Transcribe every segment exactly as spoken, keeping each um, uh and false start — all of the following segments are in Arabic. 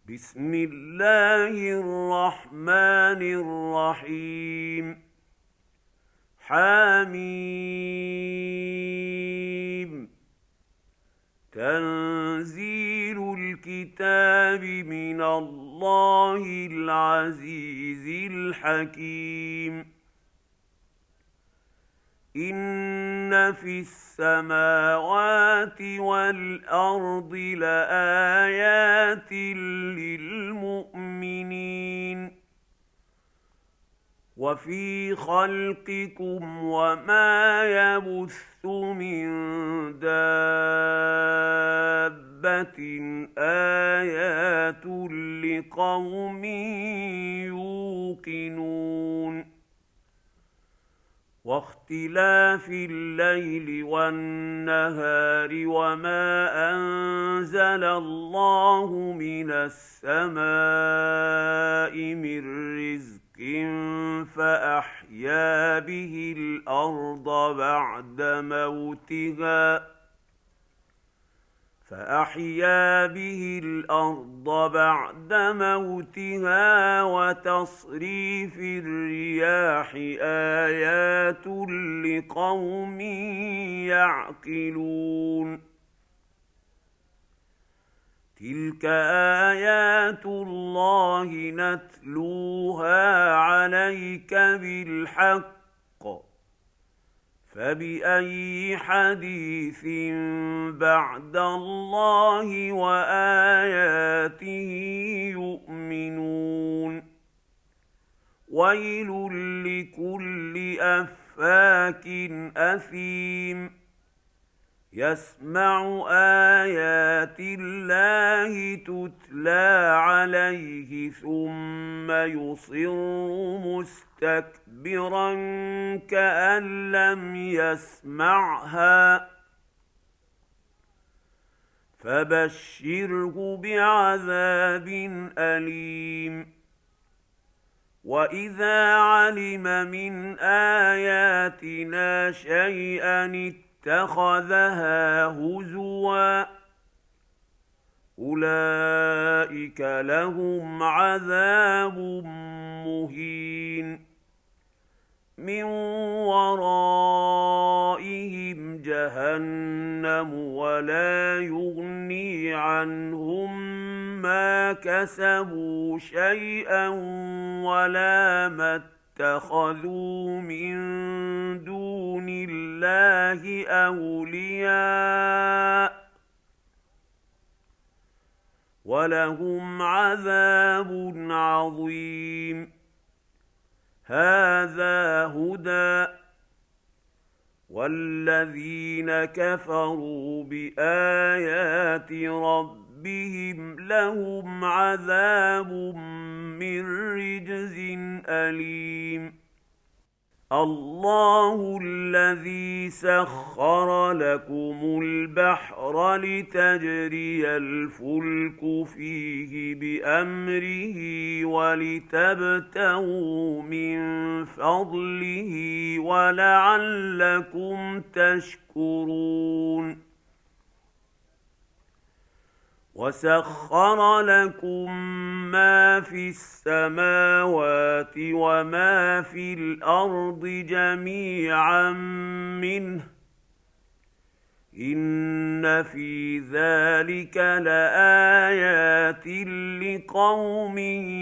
بسم الله الرحمن الرحيم حميم تنزيل الكتاب من الله العزيز الحكيم إن في السماوات والأرض لآيات للمؤمنين وفي خلقكم وما يبث من دابة آيات لقوم يوقنون واختلاف الليل والنهار وما أنزل الله من السماء من رزق فأحيا به الأرض بعد موتها فأحيا به الأرض بعد موتها وتصريف الرياح آيات لقوم يعقلون تلك آيات الله نتلوها عليك بالحق فبأي حديث بعد الله وآياته يؤمنون ويل لكل أفاك أثيم يسمع آيات الله تتلى عليه ثم يصر مستكبرا كأن لم يسمعها فبشره بعذاب أليم وإذا علم من آياتنا شيئا اتخذها هزوا أولئك لهم عذاب مهين من ورائهم جهنم ولا يغني عنهم ما كسبوا شيئا ولا ما اتخذوا من دون الله أولياء ولهم عذاب عظيم هذا هدى والذين كفروا بآيات ربهم لهم عذاب من رجز أليم الله الذي سخر لكم البحر لتجري الفلك فيه بأمره ولتبتغوا من فضله ولعلكم تشكرون وسخر لكم ما في السماوات وما في الأرض جميعا منه إن في ذلك لآيات لقوم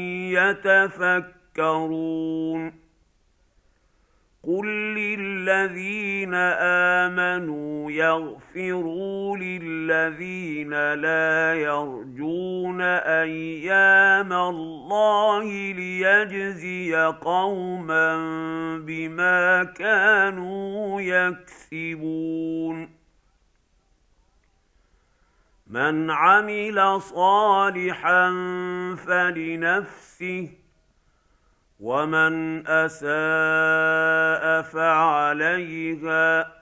يتفكرون قل للذين آمنوا يغفروا للذين لا يرجون أيام الله ليجزي قوما بما كانوا يكسبون من عمل صالحا فلنفسه ومن أساء فعليها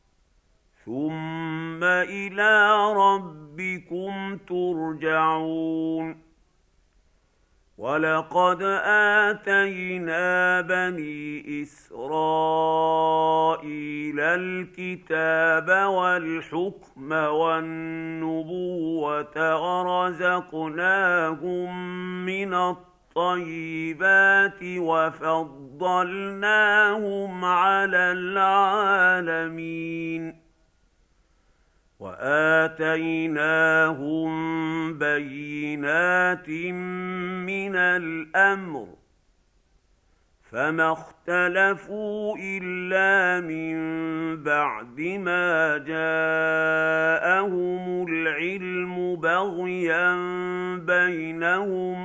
ثم إلى ربكم ترجعون ولقد آتينا بني إسرائيل الكتاب والحكم والنبوة ورزقناهم من الطيبات وفضلناهم على العالمين وآتيناهم بينات من الأمر فما اختلفوا إلا من بعد ما جاءهم العلم بغيا بينهم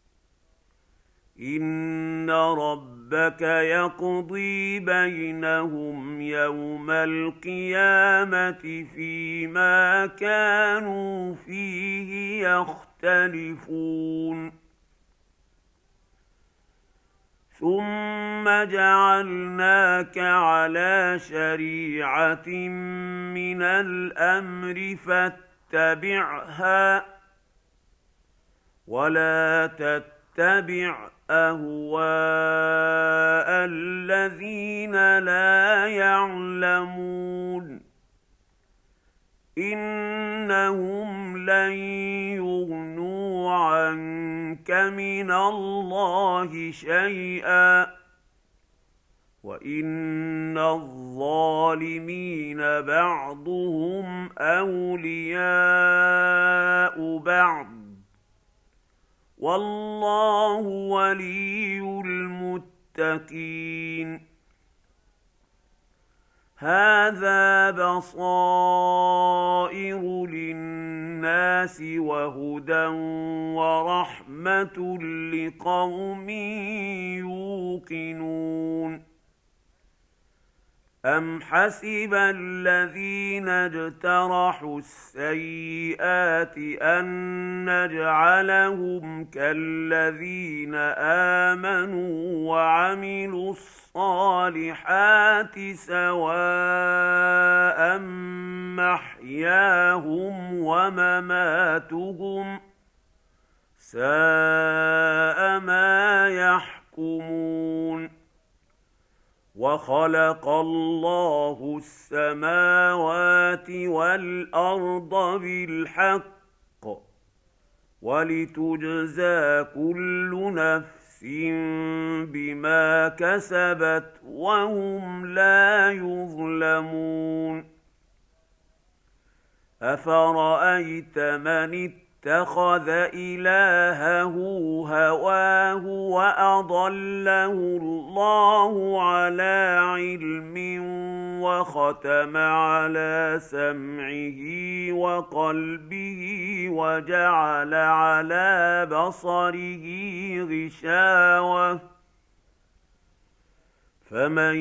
إن ربك يقضي بينهم يوم القيامة فيما كانوا فيه يختلفون ثم جعلناك على شريعة من الأمر فاتبعها ولا تتبع أهواء الذين لا يعلمون إنهم لن يغنوا عنك من الله شيئا وإن الظالمين بعضهم أولياء بعض والله ولي المتقين هذا بصائر للناس وهدى ورحمة لقوم يوقنون أم حسب الذين اجترحوا السيئات أن نجعلهم كالذين آمنوا وعملوا الصالحات سواء محياهم ومماتهم ساء ما يحكمون وخلق الله السماوات والأرض بالحق ولتجزى كل نفس بما كسبت وهم لا يظلمون أفرأيت من اتخذ إلهه هواه وأضله الله على علم وختم على سمعه وقلبه وجعل على بصره غشاوة فمن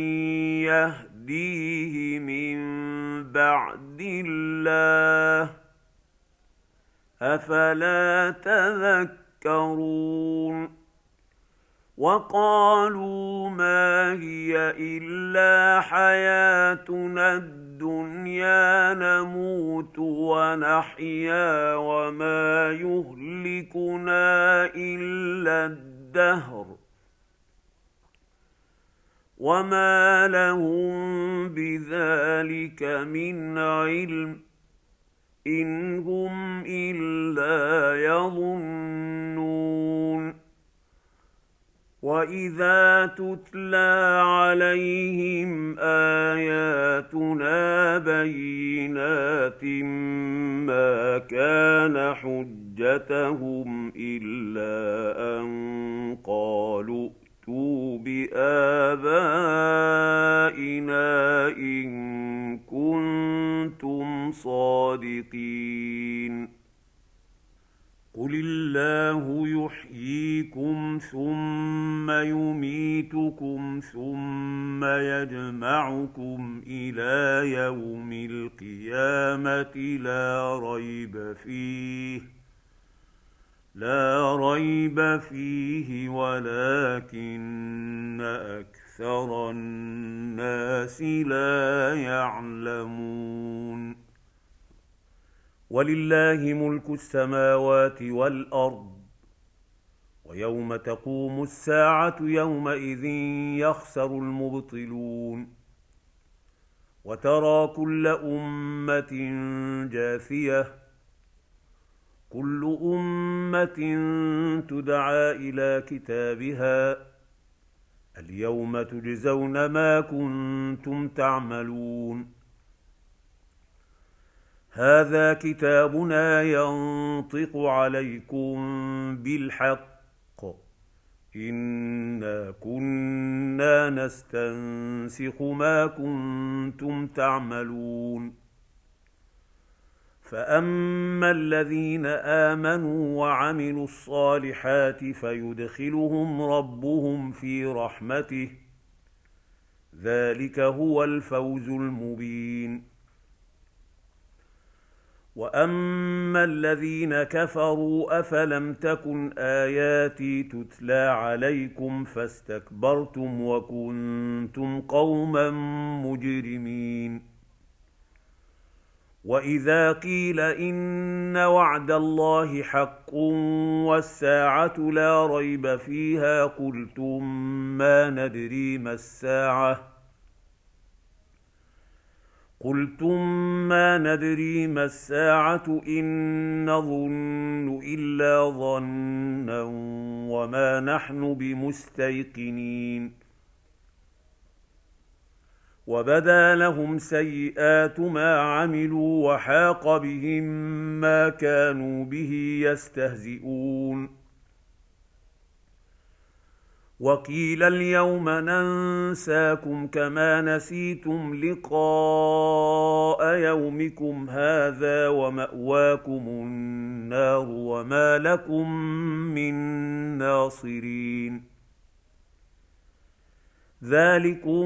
يهديه من بعد الله أفلا تذكرون وقالوا ما هي إلا حياتنا الدنيا نموت ونحيا وما يهلكنا إلا الدهر وما لهم بذلك من علم إن هم إلا يظنون وإذا تتلى عليهم آياتنا بينات ما كان حجتهم إلا أن قالوا ائتوا بآبائنا إن كنتم صادقين قل الله يحييكم ثم يميتكم ثم يجمعكم إلى يوم القيامة لا ريب فيه لا ريب فيه ولكن أكثر الناس لا يعلمون ولله ملك السماوات والأرض ويوم تقوم الساعة يومئذ يخسر المبطلون وترى كل أمة جاثية كل أمة تدعى إلى كتابها اليوم تجزون ما كنتم تعملون هذا كتابنا ينطق عليكم بالحق إنا كنا نستنسخ ما كنتم تعملون فأما الذين آمنوا وعملوا الصالحات فيدخلهم ربهم في رحمته ذلك هو الفوز المبين وأما الذين كفروا أفلم تكن آياتي تتلى عليكم فاستكبرتم وكنتم قوما مجرمين وإذا قيل إن وعد الله حق والساعة لا ريب فيها قلتم ما ندري ما الساعة قلتم ما ندري ما الساعة إن نظن إلا ظنا وما نحن بمستيقنين وبدا لهم سيئات ما عملوا وحاق بهم ما كانوا به يستهزئون وقيل اليوم ننساكم كما نسيتم لقاء يومكم هذا ومأواكم النار وما لكم من ناصرين ذلكم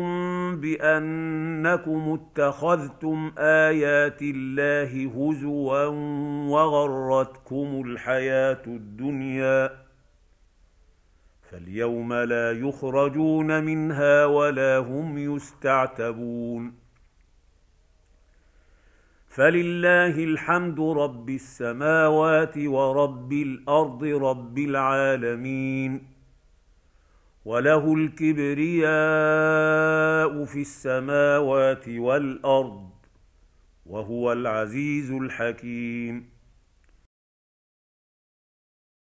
بأنكم اتخذتم آيات الله هزوا وغرتكم الحياة الدنيا فاليوم لا يخرجون منها ولا هم يستعتبون فلله الحمد رب السماوات ورب الأرض رب العالمين وله الكبرياء في السماوات والأرض وهو العزيز الحكيم